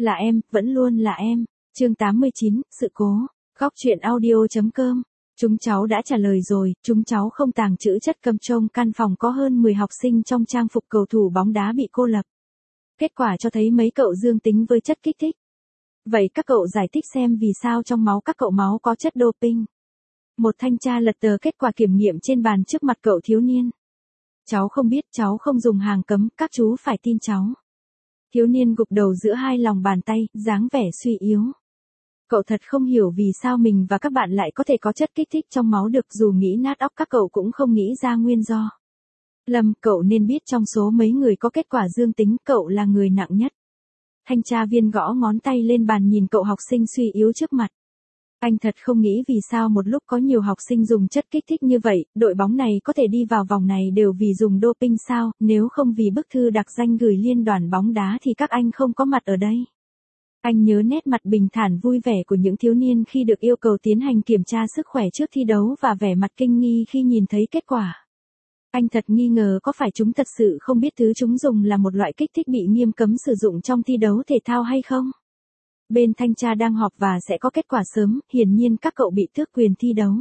Là em, vẫn luôn là em. Chương 89, sự cố. Góc truyện audio.com. Chúng cháu đã trả lời rồi, chúng cháu không tàng trữ chất cấm trong căn phòng có hơn 10 học sinh trong trang phục cầu thủ bóng đá bị cô lập. Kết quả cho thấy mấy cậu dương tính với chất kích thích. Vậy các cậu giải thích xem vì sao trong máu các cậu máu có chất doping. Một thanh tra lật tờ kết quả kiểm nghiệm trên bàn trước mặt cậu thiếu niên. Cháu không biết, cháu không dùng hàng cấm, các chú phải tin cháu. Thiếu niên gục đầu giữa hai lòng bàn tay, dáng vẻ suy yếu. Cậu thật không hiểu vì sao mình và các bạn lại có thể có chất kích thích trong máu được, dù nghĩ nát óc các cậu cũng không nghĩ ra nguyên do. Lâm, cậu nên biết trong số mấy người có kết quả dương tính, cậu là người nặng nhất. Thanh tra viên gõ ngón tay lên bàn nhìn cậu học sinh suy yếu trước mặt. Anh thật không nghĩ vì sao một lúc có nhiều học sinh dùng chất kích thích như vậy, đội bóng này có thể đi vào vòng này đều vì dùng doping sao, nếu không vì bức thư đặc danh gửi liên đoàn bóng đá thì các anh không có mặt ở đây. Anh nhớ nét mặt bình thản vui vẻ của những thiếu niên khi được yêu cầu tiến hành kiểm tra sức khỏe trước thi đấu và vẻ mặt kinh nghi khi nhìn thấy kết quả. Anh thật nghi ngờ có phải chúng thật sự không biết thứ chúng dùng là một loại kích thích bị nghiêm cấm sử dụng trong thi đấu thể thao hay không? Bên thanh tra đang họp và sẽ có kết quả sớm, hiển nhiên các cậu bị tước quyền thi đấu.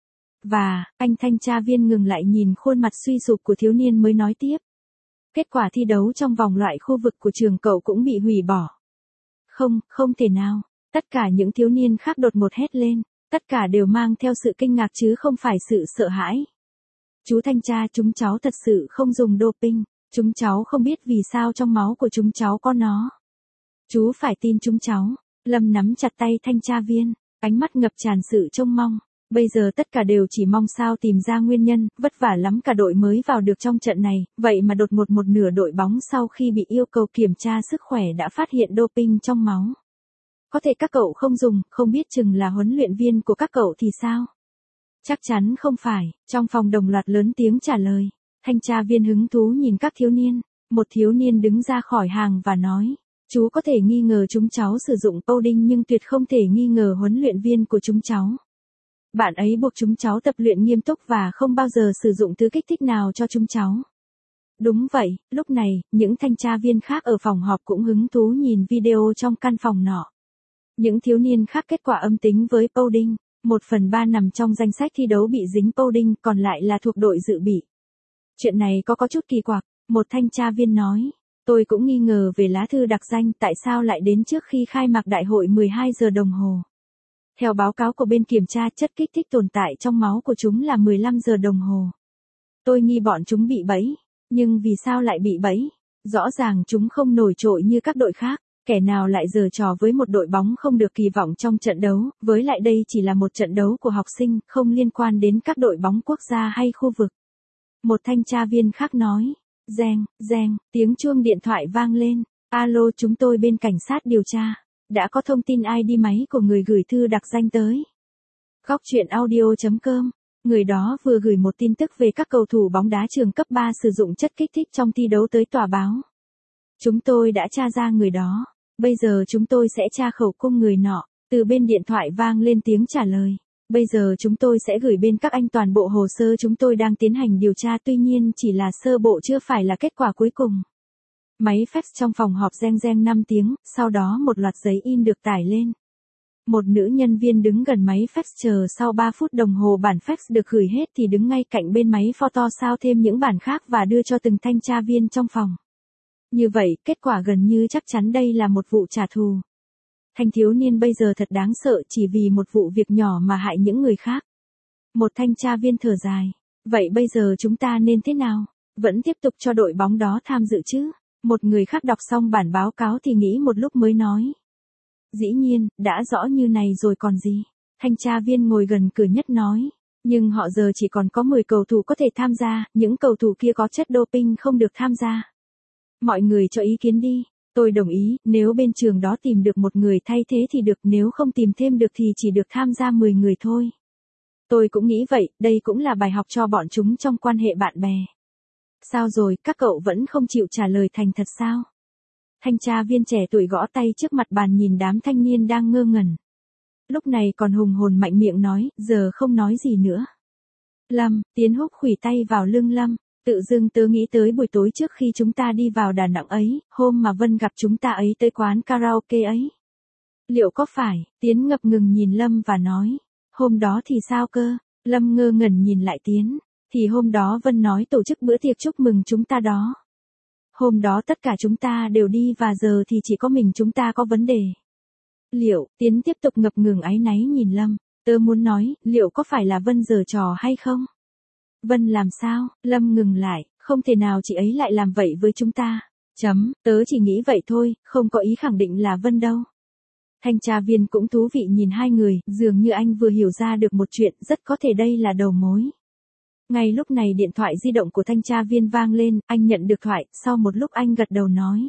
Và, anh thanh tra viên ngừng lại nhìn khuôn mặt suy sụp của thiếu niên mới nói tiếp. Kết quả thi đấu trong vòng loại khu vực của trường cậu cũng bị hủy bỏ. Không, không thể nào. Tất cả những thiếu niên khác đột ngột hét lên. Tất cả đều mang theo sự kinh ngạc chứ không phải sự sợ hãi. Chú thanh tra, chúng cháu thật sự không dùng doping. Chúng cháu không biết vì sao trong máu của chúng cháu có nó. Chú phải tin chúng cháu. Lâm nắm chặt tay thanh tra viên, ánh mắt ngập tràn sự trông mong. Bây giờ tất cả đều chỉ mong sao tìm ra nguyên nhân, vất vả lắm cả đội mới vào được trong trận này, vậy mà đột ngột một nửa đội bóng sau khi bị yêu cầu kiểm tra sức khỏe đã phát hiện doping trong máu. Có thể các cậu không dùng, không biết chừng là huấn luyện viên của các cậu thì sao? Chắc chắn không phải, trong phòng đồng loạt lớn tiếng trả lời. Thanh tra viên hứng thú nhìn các thiếu niên, một thiếu niên đứng ra khỏi hàng và nói. Chú có thể nghi ngờ chúng cháu sử dụng doping nhưng tuyệt không thể nghi ngờ huấn luyện viên của chúng cháu. Bạn ấy buộc chúng cháu tập luyện nghiêm túc và không bao giờ sử dụng thứ kích thích nào cho chúng cháu. Đúng vậy, lúc này, những thanh tra viên khác ở phòng họp cũng hứng thú nhìn video trong căn phòng nọ. Những thiếu niên khác kết quả âm tính với doping, 1/3 nằm trong danh sách thi đấu bị dính doping, còn lại là thuộc đội dự bị. Chuyện này có chút kỳ quặc, một thanh tra viên nói. Tôi cũng nghi ngờ về lá thư đặc danh tại sao lại đến trước khi khai mạc đại hội 12 giờ đồng hồ. Theo báo cáo của bên kiểm tra, chất kích thích tồn tại trong máu của chúng là 15 giờ đồng hồ. Tôi nghi bọn chúng bị bẫy. Nhưng vì sao lại bị bẫy? Rõ ràng chúng không nổi trội như các đội khác. Kẻ nào lại giở trò với một đội bóng không được kỳ vọng trong trận đấu, với lại đây chỉ là một trận đấu của học sinh, không liên quan đến các đội bóng quốc gia hay khu vực. Một thanh tra viên khác nói. Reng, reng, tiếng chuông điện thoại vang lên. Alo, chúng tôi bên cảnh sát điều tra. Đã có thông tin ID máy của người gửi thư đặc danh tới. Góc truyện audio.com. Người đó vừa gửi một tin tức về các cầu thủ bóng đá trường cấp 3 sử dụng chất kích thích trong thi đấu tới tòa báo. Chúng tôi đã tra ra người đó. Bây giờ chúng tôi sẽ tra khẩu cung người nọ. Từ bên điện thoại vang lên tiếng trả lời. Bây giờ chúng tôi sẽ gửi bên các anh toàn bộ hồ sơ chúng tôi đang tiến hành điều tra, tuy nhiên chỉ là sơ bộ chưa phải là kết quả cuối cùng. Máy fax trong phòng họp reng reng 5 tiếng, sau đó một loạt giấy in được tải lên. Một nữ nhân viên đứng gần máy fax chờ sau 3 phút đồng hồ bản fax được gửi hết thì đứng ngay cạnh bên máy photo sao thêm những bản khác và đưa cho từng thanh tra viên trong phòng. Như vậy, kết quả gần như chắc chắn đây là một vụ trả thù. Thanh thiếu niên bây giờ thật đáng sợ chỉ vì một vụ việc nhỏ mà hại những người khác. Một thanh tra viên thở dài. Vậy bây giờ chúng ta nên thế nào? Vẫn tiếp tục cho đội bóng đó tham dự chứ? Một người khác đọc xong bản báo cáo thì nghĩ một lúc mới nói. Dĩ nhiên, đã rõ như này rồi còn gì. Thanh tra viên ngồi gần cửa nhất nói. Nhưng họ giờ chỉ còn có 10 cầu thủ có thể tham gia, những cầu thủ kia có chất doping không được tham gia. Mọi người cho ý kiến đi. Tôi đồng ý, nếu bên trường đó tìm được một người thay thế thì được, nếu không tìm thêm được thì chỉ được tham gia 10 người thôi. Tôi cũng nghĩ vậy, đây cũng là bài học cho bọn chúng trong quan hệ bạn bè. Sao rồi, các cậu vẫn không chịu trả lời thành thật sao? Thanh tra viên trẻ tuổi gõ tay trước mặt bàn nhìn đám thanh niên đang ngơ ngẩn. Lúc này còn hùng hồn mạnh miệng nói, giờ không nói gì nữa. Lâm, Tiến Húc khuỷu tay vào lưng Lâm. Tự dưng tớ nghĩ tới buổi tối trước khi chúng ta đi vào Đà Nẵng ấy, hôm mà Vân gặp chúng ta ấy tới quán karaoke ấy. Liệu có phải, Tiến ngập ngừng nhìn Lâm và nói, hôm đó thì sao cơ? Lâm ngơ ngẩn nhìn lại Tiến, thì hôm đó Vân nói tổ chức bữa tiệc chúc mừng chúng ta đó. Hôm đó tất cả chúng ta đều đi và giờ thì chỉ có mình chúng ta có vấn đề. Liệu, Tiến tiếp tục ngập ngừng áy náy nhìn Lâm, tớ muốn nói, liệu có phải là Vân giở trò hay không? Vân làm sao? Lâm ngừng lại, không thể nào chị ấy lại làm vậy với chúng ta. Tớ chỉ nghĩ vậy thôi, không có ý khẳng định là Vân đâu. Thanh tra viên cũng thú vị nhìn hai người, dường như anh vừa hiểu ra được một chuyện, rất có thể đây là đầu mối. Ngay lúc này điện thoại di động của thanh tra viên vang lên, anh nhận được thoại, sau một lúc anh gật đầu nói.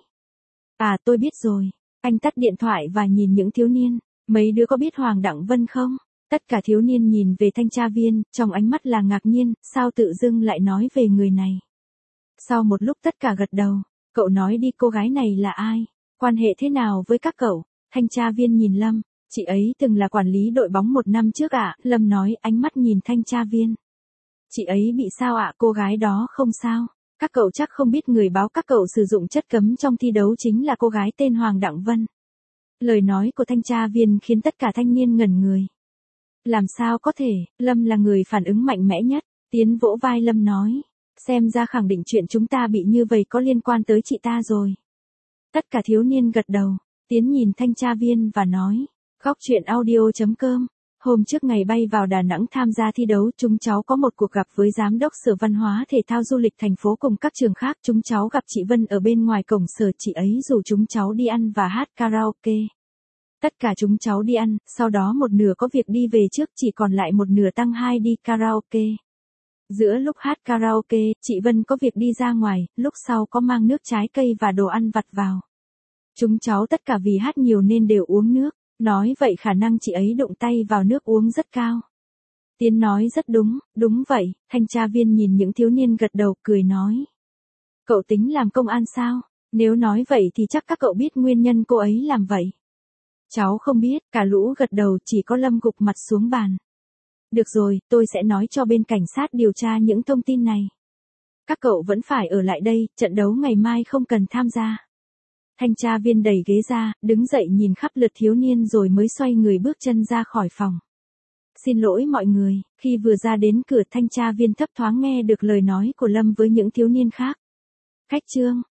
À tôi biết rồi. Anh tắt điện thoại và nhìn những thiếu niên. Mấy đứa có biết Hoàng Đặng Vân không? Tất cả thiếu niên nhìn về thanh tra viên, trong ánh mắt là ngạc nhiên, sao tự dưng lại nói về người này. Sau một lúc tất cả gật đầu, cậu nói đi cô gái này là ai? Quan hệ thế nào với các cậu? Thanh tra viên nhìn Lâm, chị ấy từng là quản lý đội bóng 1 năm trước ạ, Lâm nói ánh mắt nhìn thanh tra viên. Chị ấy bị sao ạ? Cô gái đó không sao. Các cậu chắc không biết người báo các cậu sử dụng chất cấm trong thi đấu chính là cô gái tên Hoàng Đặng Vân. Lời nói của thanh tra viên khiến tất cả thanh niên ngẩn người. Làm sao có thể, Lâm là người phản ứng mạnh mẽ nhất, Tiến vỗ vai Lâm nói. Xem ra khẳng định chuyện chúng ta bị như vậy có liên quan tới chị ta rồi. Tất cả thiếu niên gật đầu, Tiến nhìn thanh tra viên và nói. Góc chuyện audio.com. Hôm trước ngày bay vào Đà Nẵng tham gia thi đấu, chúng cháu có một cuộc gặp với Giám đốc Sở Văn hóa Thể thao Du lịch thành phố cùng các trường khác. Chúng cháu gặp chị Vân ở bên ngoài cổng sở, chị ấy rủ chúng cháu đi ăn và hát karaoke. Tất cả chúng cháu đi ăn, sau đó một nửa có việc đi về trước, chỉ còn lại một nửa tăng 2 đi karaoke. Giữa lúc hát karaoke, chị Vân có việc đi ra ngoài, lúc sau có mang nước trái cây và đồ ăn vặt vào. Chúng cháu tất cả vì hát nhiều nên đều uống nước. Nói vậy khả năng chị ấy đụng tay vào nước uống rất cao. Tiến nói rất đúng, đúng vậy, thanh tra viên nhìn những thiếu niên gật đầu cười nói. Cậu tính làm công an sao? Nếu nói vậy thì chắc các cậu biết nguyên nhân cô ấy làm vậy. Cháu không biết, cả lũ gật đầu, chỉ có Lâm gục mặt xuống bàn. Được rồi, tôi sẽ nói cho bên cảnh sát điều tra những thông tin này. Các cậu vẫn phải ở lại đây, trận đấu ngày mai không cần tham gia. Thanh tra viên đẩy ghế ra, đứng dậy nhìn khắp lượt thiếu niên rồi mới xoay người bước chân ra khỏi phòng. Xin lỗi mọi người, khi vừa ra đến cửa thanh tra viên thấp thoáng nghe được lời nói của Lâm với những thiếu niên khác. Khách Trương,